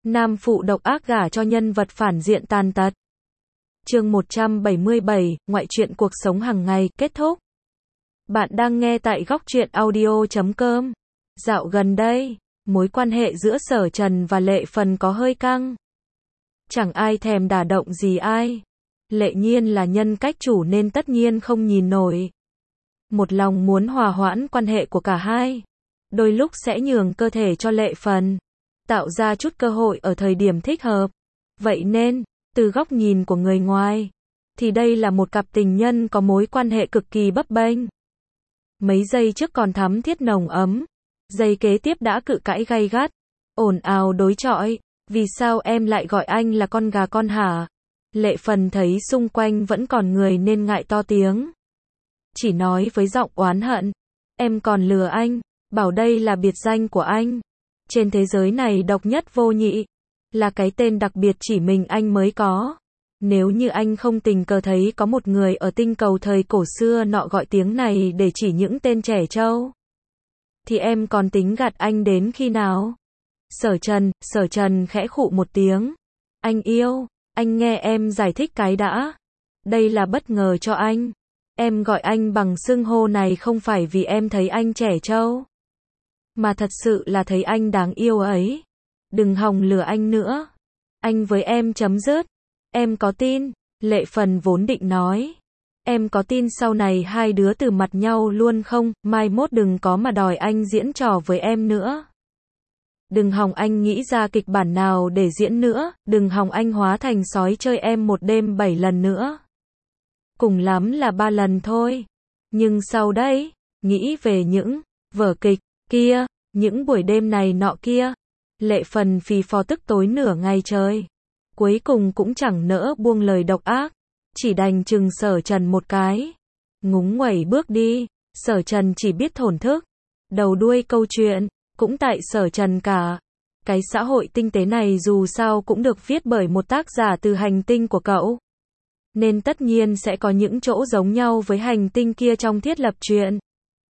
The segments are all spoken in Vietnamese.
Nam phụ độc ác gả cho nhân vật phản diện tàn tật. Chương 177, ngoại truyện cuộc sống hàng ngày, kết thúc. Bạn đang nghe tại góc truyện audio.com. Dạo gần đây, mối quan hệ giữa Sở Trần và Lệ Phần có hơi căng. Chẳng ai thèm đả động gì ai. Lệ Nhiên là nhân cách chủ nên tất nhiên không nhìn nổi. Một lòng muốn hòa hoãn quan hệ của cả hai. Đôi lúc sẽ nhường cơ thể cho Lệ Phần, tạo ra chút cơ hội ở thời điểm thích hợp. Vậy nên, từ góc nhìn của người ngoài, thì đây là một cặp tình nhân có mối quan hệ cực kỳ bấp bênh. Mấy giây trước còn thắm thiết nồng ấm, giây kế tiếp đã cự cãi gay gắt, ồn ào đối chọi. Vì sao em lại gọi anh là con gà con hả? Lệ Phần thấy xung quanh vẫn còn người nên ngại to tiếng. Chỉ nói với giọng oán hận, em còn lừa anh, bảo đây là biệt danh của anh. Trên thế giới này độc nhất vô nhị, là cái tên đặc biệt chỉ mình anh mới có. Nếu như anh không tình cờ thấy có một người ở tinh cầu thời cổ xưa nọ gọi tiếng này để chỉ những tên trẻ trâu, thì em còn tính gạt anh đến khi nào? Sở Trần khẽ khụ một tiếng. Anh yêu, anh nghe em giải thích cái đã. Đây là bất ngờ cho anh. Em gọi anh bằng xưng hô này không phải vì em thấy anh trẻ trâu, mà thật sự là thấy anh đáng yêu ấy. Đừng hòng lừa anh nữa. Anh với em chấm dứt. Em có tin, Lệ Phần vốn định nói. Em có tin sau này hai đứa từ mặt nhau luôn không, mai mốt đừng có mà đòi anh diễn trò với em nữa. Đừng hòng anh nghĩ ra kịch bản nào để diễn nữa, đừng hòng anh hóa thành sói chơi em một đêm 7 lần nữa. Cùng lắm là 3 lần thôi. Nhưng sau đấy, nghĩ về những vở kịch kia, những buổi đêm này nọ kia, Lệ Phần phì phò tức tối nửa ngày trời. Cuối cùng cũng chẳng nỡ buông lời độc ác, chỉ đành chừng Sở Trần một cái. Ngúng nguẩy bước đi. Sở Trần chỉ biết thổn thức. Đầu đuôi câu chuyện cũng tại Sở Trần cả. Cái xã hội tinh tế này dù sao cũng được viết bởi một tác giả từ hành tinh của cậu, nên tất nhiên sẽ có những chỗ giống nhau với hành tinh kia trong thiết lập chuyện.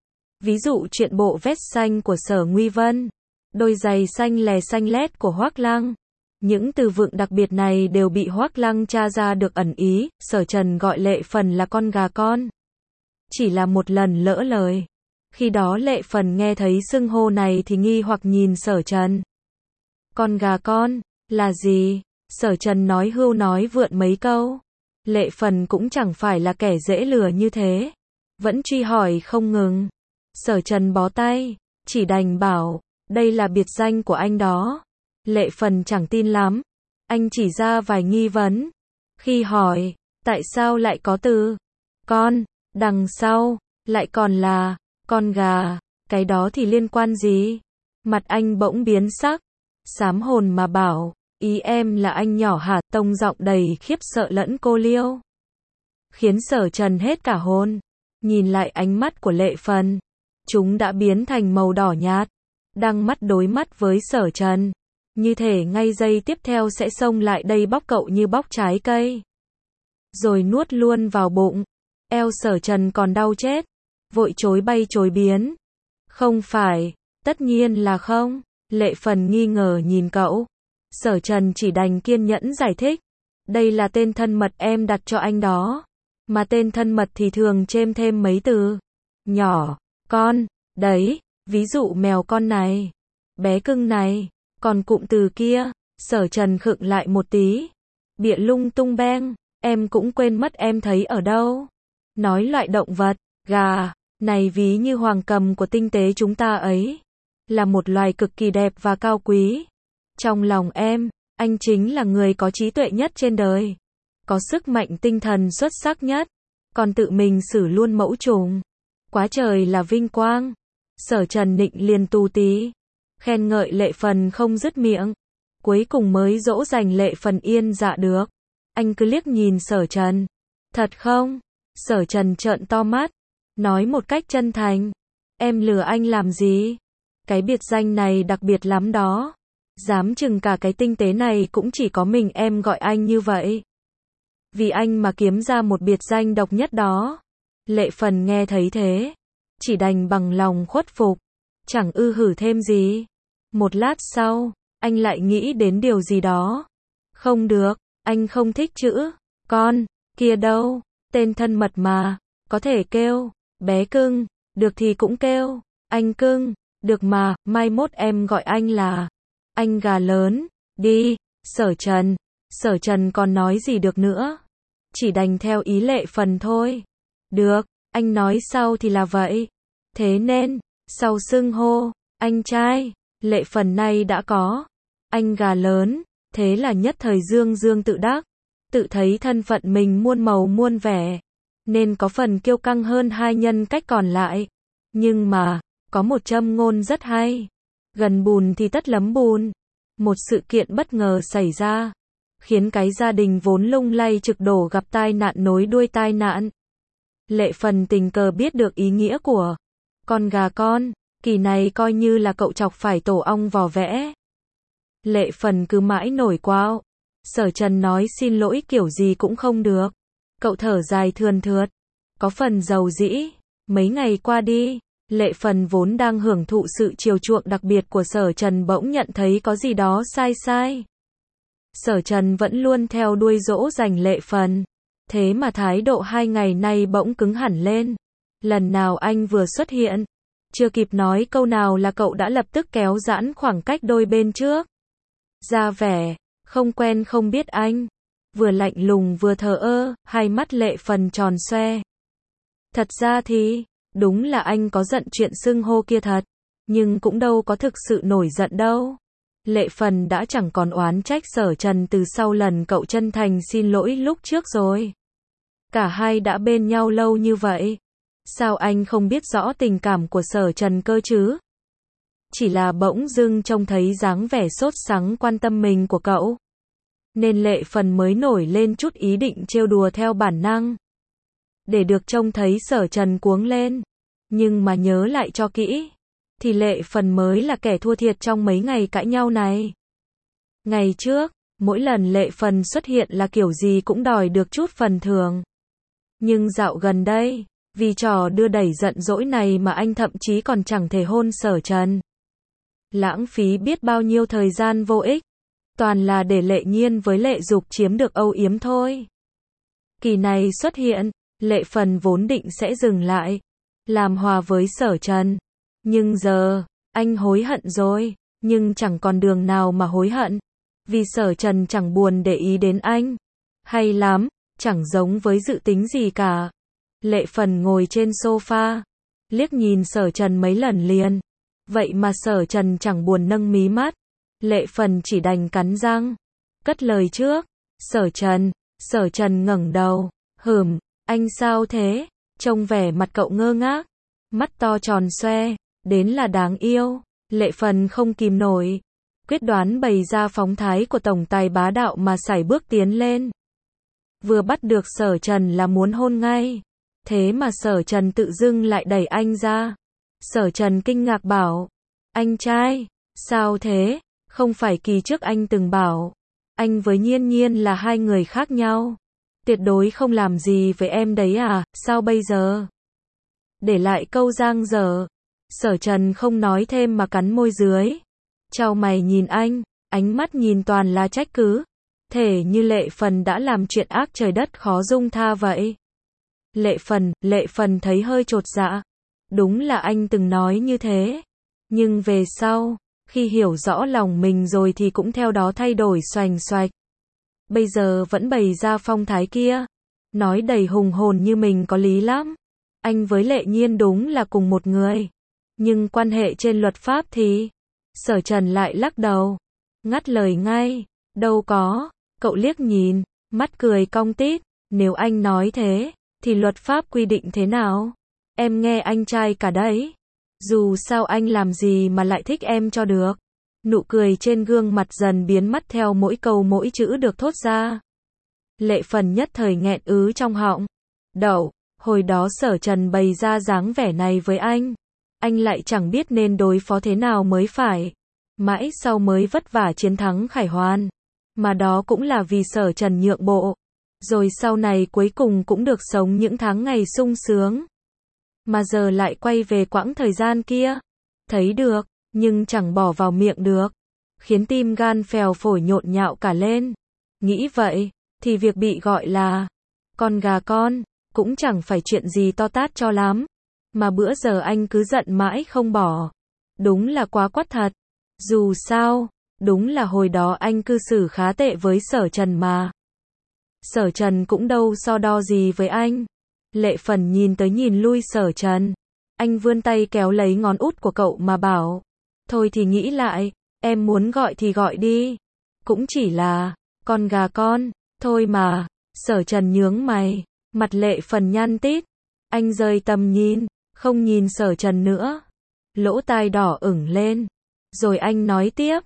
Ví dụ chuyện bộ vest xanh của Sở Nguy Vân, đôi giày xanh lè xanh lét của Hoắc Lăng. Những từ vựng đặc biệt này đều bị Hoắc Lăng tra ra được ẩn ý. Sở Trần gọi Lệ Phần là con gà con, chỉ là một lần lỡ lời. Khi đó Lệ Phần nghe thấy xưng hô này thì nghi hoặc nhìn Sở Trần. Con gà con, là gì? Sở Trần nói hưu nói vượn mấy câu. Lệ Phần cũng chẳng phải là kẻ dễ lừa như thế, vẫn truy hỏi không ngừng. Sở Trần bó tay, chỉ đành bảo, đây là biệt danh của anh đó. Lệ Phần chẳng tin lắm. Anh chỉ ra vài nghi vấn. Khi hỏi, tại sao lại có từ con, đằng sau, lại còn là con gà, cái đó thì liên quan gì? Mặt anh bỗng biến sắc, sám hồn mà bảo, ý em là anh nhỏ hả? Tông giọng đầy khiếp sợ lẫn cô liêu, khiến Sở Trần hết cả hồn. Nhìn lại ánh mắt của Lệ Phần, chúng đã biến thành màu đỏ nhạt, đang mắt đối mắt với Sở Trần, như thể ngay giây tiếp theo sẽ xông lại đây bóc cậu như bóc trái cây, rồi nuốt luôn vào bụng. Eo Sở Trần còn đau chết, vội chối bay chối biến. Không phải, tất nhiên là không. Lệ Phần nghi ngờ nhìn cậu. Sở Trần chỉ đành kiên nhẫn giải thích. Đây là tên thân mật em đặt cho anh đó. Mà tên thân mật thì thường chêm thêm mấy từ. Nhỏ, con, đấy, ví dụ mèo con này, bé cưng này. Còn cụm từ kia, Sở Trần khựng lại một tí. Bịa lung tung beng, em cũng quên mất em thấy ở đâu. Nói loại động vật, gà, này ví như hoàng cầm của tinh tế chúng ta ấy, là một loài cực kỳ đẹp và cao quý. Trong lòng em, anh chính là người có trí tuệ nhất trên đời, có sức mạnh tinh thần xuất sắc nhất, còn tự mình xử luôn mẫu trùng. Quá trời là vinh quang. Sở Trần định liền tù tí, khen ngợi Lệ Phần không dứt miệng, cuối cùng mới dỗ dành Lệ Phần yên dạ được. Anh cứ liếc nhìn Sở Trần. Thật không? Sở Trần trợn to mắt, nói một cách chân thành. Em lừa anh làm gì? Cái biệt danh này đặc biệt lắm đó. Dám chừng cả cái tinh tế này cũng chỉ có mình em gọi anh như vậy. Vì anh mà kiếm ra một biệt danh độc nhất đó. Lệ Phần nghe thấy thế, chỉ đành bằng lòng khuất phục, chẳng ư hử thêm gì. Một lát sau, anh lại nghĩ đến điều gì đó. Không được, anh không thích chữ con kia đâu, tên thân mật mà, có thể kêu bé cưng, được thì cũng kêu anh cưng, được mà, mai mốt em gọi anh là anh gà lớn, đi. Sở Trần còn nói gì được nữa, chỉ đành theo ý Lệ Phần thôi. Được, anh nói sau thì là vậy. Thế nên, sau xưng hô anh trai, Lệ Phần nay đã có anh gà lớn, thế là nhất thời Dương Dương tự đắc, tự thấy thân phận mình muôn màu muôn vẻ, nên có phần kiêu căng hơn hai nhân cách còn lại. Nhưng mà, có một châm ngôn rất hay, gần bùn thì tất lấm bùn. Một sự kiện bất ngờ xảy ra, khiến cái gia đình vốn lung lay trực đổ gặp tai nạn nối đuôi tai nạn. Lệ Phần tình cờ biết được ý nghĩa của con gà con, kỳ này coi như là cậu chọc phải tổ ong vò vẽ. Lệ Phần cứ mãi nổi quạo, Sở Trần nói xin lỗi kiểu gì cũng không được. Cậu thở dài thườn thượt, có phần dầu dĩ. Mấy ngày qua đi, Lệ Phần vốn đang hưởng thụ sự chiều chuộng đặc biệt của Sở Trần bỗng nhận thấy có gì đó sai sai. Sở Trần vẫn luôn theo đuôi dỗ dành Lệ Phần, thế mà thái độ 2 ngày nay bỗng cứng hẳn lên. Lần nào anh vừa xuất hiện, chưa kịp nói câu nào là cậu đã lập tức kéo giãn khoảng cách đôi bên trước. Ra vẻ không quen không biết anh, vừa lạnh lùng vừa thờ ơ, hai mắt Lệ Phần tròn xoe. Thật ra thì, đúng là anh có giận chuyện xưng hô kia thật, nhưng cũng đâu có thực sự nổi giận đâu. Lệ Phần đã chẳng còn oán trách Sở Trần từ sau lần cậu chân thành xin lỗi lúc trước rồi. Cả hai đã bên nhau lâu như vậy, sao anh không biết rõ tình cảm của Sở Trần cơ chứ? Chỉ là bỗng dưng trông thấy dáng vẻ sốt sắng quan tâm mình của cậu, nên Lệ Phần mới nổi lên chút ý định trêu đùa theo bản năng, để được trông thấy Sở Trần cuống lên. Nhưng mà nhớ lại cho kỹ, thì Lệ Phần mới là kẻ thua thiệt trong mấy ngày cãi nhau này. Ngày trước, mỗi lần Lệ Phần xuất hiện là kiểu gì cũng đòi được chút phần thưởng. Nhưng dạo gần đây, vì trò đưa đẩy giận dỗi này mà anh thậm chí còn chẳng thể hôn Sở Trần. Lãng phí biết bao nhiêu thời gian vô ích, toàn là để Lệ Nhiên với Lệ Dục chiếm được âu yếm thôi. Kỳ này xuất hiện, Lệ Phần vốn định sẽ dừng lại, làm hòa với Sở Trần. Nhưng giờ, anh hối hận rồi, nhưng chẳng còn đường nào mà hối hận. Vì Sở Trần chẳng buồn để ý đến anh. Hay lắm, chẳng giống với dự tính gì cả. Lệ Phần ngồi trên sofa, liếc nhìn Sở Trần mấy lần liền. Vậy mà Sở Trần chẳng buồn nâng mí mắt. Lệ Phần chỉ đành cắn răng, cất lời trước. Sở Trần ngẩng đầu, anh sao thế? Trông vẻ mặt cậu ngơ ngác, mắt to tròn xoe, đến là đáng yêu. Lệ Phần không kìm nổi, quyết đoán bày ra phóng thái của tổng tài bá đạo mà sải bước tiến lên. Vừa bắt được Sở Trần là muốn hôn ngay, thế mà Sở Trần tự dưng lại đẩy anh ra. Sở Trần kinh ngạc bảo, anh trai, sao thế? Không phải kỳ trước anh từng bảo, anh với Nhiên Nhiên là hai người khác nhau, tuyệt đối không làm gì với em đấy à, sao bây giờ? Để lại câu giang dở, Sở Trần không nói thêm mà cắn môi dưới, chau mày nhìn anh, ánh mắt nhìn toàn là trách cứ, thể như Lệ Phần đã làm chuyện ác trời đất khó dung tha vậy. Lệ Phần thấy hơi chột dạ, đúng là anh từng nói như thế, nhưng về sau, khi hiểu rõ lòng mình rồi thì cũng theo đó thay đổi xoành xoạch. Bây giờ vẫn bày ra phong thái kia, nói đầy hùng hồn như mình có lý lắm. Anh với Lệ Nhiên đúng là cùng một người, nhưng quan hệ trên luật pháp thì... Sở Trần lại lắc đầu, ngắt lời ngay, đâu có. Cậu liếc nhìn, mắt cười cong tít, nếu anh nói thế, thì luật pháp quy định thế nào? Em nghe anh trai cả đấy. Dù sao anh làm gì mà lại thích em cho được. Nụ cười trên gương mặt dần biến mất theo mỗi câu mỗi chữ được thốt ra. Lệ Phần nhất thời nghẹn ứ trong họng. Hồi đó Sở Trần bày ra dáng vẻ này với anh lại chẳng biết nên đối phó thế nào mới phải. Mãi sau mới vất vả chiến thắng Khải Hoàn. Mà đó cũng là vì Sở Trần nhượng bộ. Rồi sau này cuối cùng cũng được sống những tháng ngày sung sướng. Mà giờ lại quay về quãng thời gian kia. Thấy được, nhưng chẳng bỏ vào miệng được. khiến tim gan phèo phổi nhộn nhạo cả lên. Nghĩ vậy, thì việc bị gọi là con gà con, cũng chẳng phải chuyện gì to tát cho lắm. Mà bữa giờ anh cứ giận mãi không bỏ. Đúng là quá quắt thật. Dù sao, đúng là hồi đó anh cư xử khá tệ với Sở Trần mà. Sở Trần cũng đâu so đo gì với anh. Lệ Phần nhìn tới nhìn lui Sở Trần. Anh vươn tay kéo lấy ngón út của cậu mà bảo. Thôi thì nghĩ lại, em muốn gọi thì gọi đi. Cũng chỉ là, con gà con, thôi mà. Sở Trần nhướng mày, mặt Lệ Phần nhăn tít. Anh rời tầm nhìn, không nhìn Sở Trần nữa. Lỗ tai đỏ ửng lên. Rồi anh nói tiếp,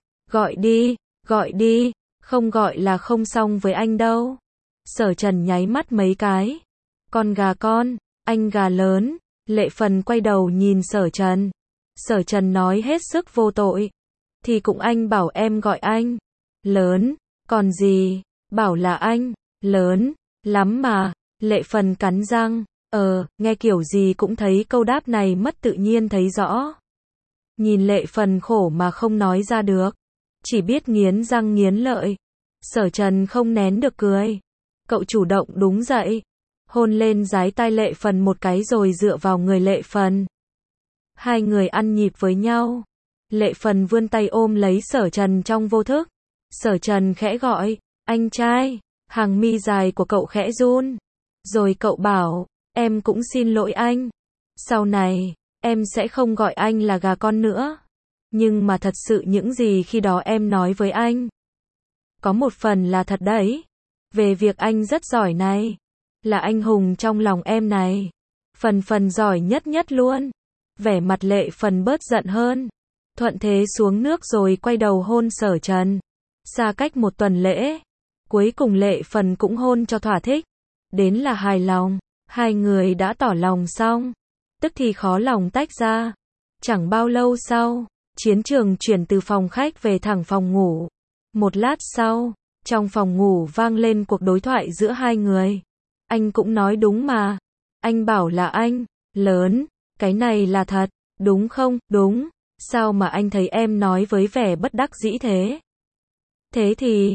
gọi đi, không gọi là không xong với anh đâu. Sở Trần nháy mắt mấy cái. Con gà con, anh gà lớn. Lệ Phần quay đầu nhìn Sở Trần. Sở Trần nói hết sức vô tội. Thì cũng anh bảo em gọi anh lớn, còn gì, bảo là anh lớn lắm mà. Lệ Phần cắn răng, nghe kiểu gì cũng thấy câu đáp này mất tự nhiên thấy rõ. Nhìn Lệ Phần khổ mà không nói ra được, chỉ biết nghiến răng nghiến lợi. Sở Trần không nén được cười. Cậu chủ động đúng dậy, hôn lên dái tai Lệ Phần một cái rồi dựa vào người Lệ Phần. Hai người ăn nhịp với nhau. Lệ Phần vươn tay ôm lấy Sở Trần trong vô thức. Sở Trần khẽ gọi, anh trai. Hàng mi dài của cậu khẽ run. Rồi cậu bảo, em cũng xin lỗi anh. Sau này, em sẽ không gọi anh là gà con nữa. Nhưng mà thật sự những gì khi đó em nói với anh, có một phần là thật đấy. Về việc anh rất giỏi này, là anh hùng trong lòng em này. Phần giỏi nhất luôn. Vẻ mặt Lệ Phần bớt giận hơn. Thuận thế xuống nước rồi quay đầu hôn Sở Trần. Xa cách một tuần lễ, cuối cùng Lệ Phần cũng hôn cho thỏa thích. Đến là hài lòng, hai người đã tỏ lòng xong, tức thì khó lòng tách ra. Chẳng bao lâu sau, chiến trường chuyển từ phòng khách về thẳng phòng ngủ. Một lát sau, trong phòng ngủ vang lên cuộc đối thoại giữa hai người. Anh cũng nói đúng mà. Anh bảo là anh lớn, cái này là thật, đúng không? Đúng. Sao mà anh thấy em nói với vẻ bất đắc dĩ thế? Thế thì,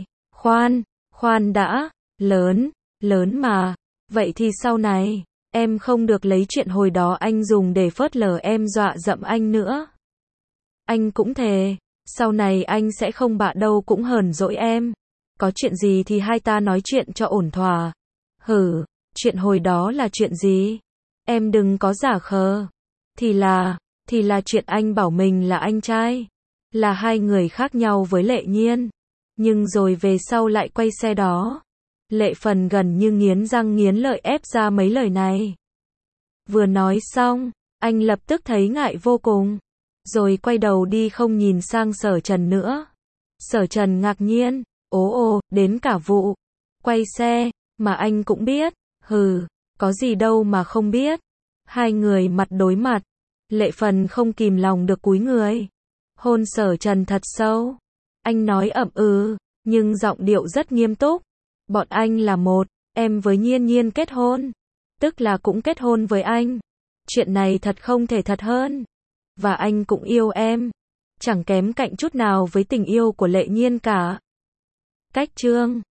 khoan đã, lớn mà. Vậy thì sau này, em không được lấy chuyện hồi đó anh dùng để phớt lờ em dọa dẫm anh nữa. Anh cũng thề, sau này anh sẽ không bạ đâu cũng hờn dỗi em. Có chuyện gì thì hai ta nói chuyện cho ổn thỏa. Chuyện hồi đó là chuyện gì? Em đừng có giả khờ. Thì là chuyện anh bảo mình là anh trai. Là hai người khác nhau với Lệ Nhiên. Nhưng rồi về sau lại quay xe đó. Lệ Phần gần như nghiến răng nghiến lợi ép ra mấy lời này. Vừa nói xong, anh lập tức thấy ngại vô cùng. Rồi quay đầu đi không nhìn sang Sở Trần nữa. Sở Trần ngạc nhiên, đến cả vụ quay xe, mà anh cũng biết. Có gì đâu mà không biết. Hai người mặt đối mặt. Lệ Phần không kìm lòng được cúi người. Hôn Sở Trần thật sâu. Anh nói ậm nhưng giọng điệu rất nghiêm túc. Bọn anh là một, em với Nhiên Nhiên kết hôn. Tức là cũng kết hôn với anh. Chuyện này thật không thể thật hơn. Và anh cũng yêu em. Chẳng kém cạnh chút nào với tình yêu của Lệ Nhiên cả. Cách chương